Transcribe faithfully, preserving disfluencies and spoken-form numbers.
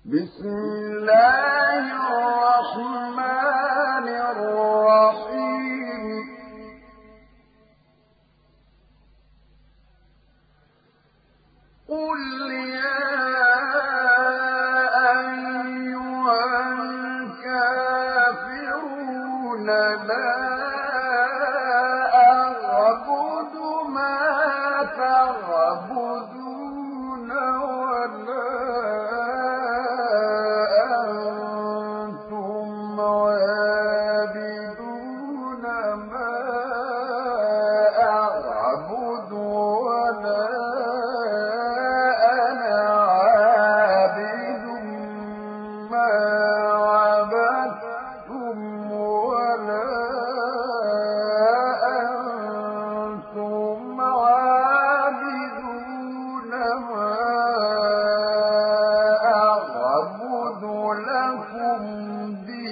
بسم الله الرحمن الرحيم قل يا أيها الكافرون لا أعبد ما تعبدون ولا أنتم عابدون ما أعبد ولا أنا عابد ما عبدتم ولا أنتم عابدون ما أعبد لكم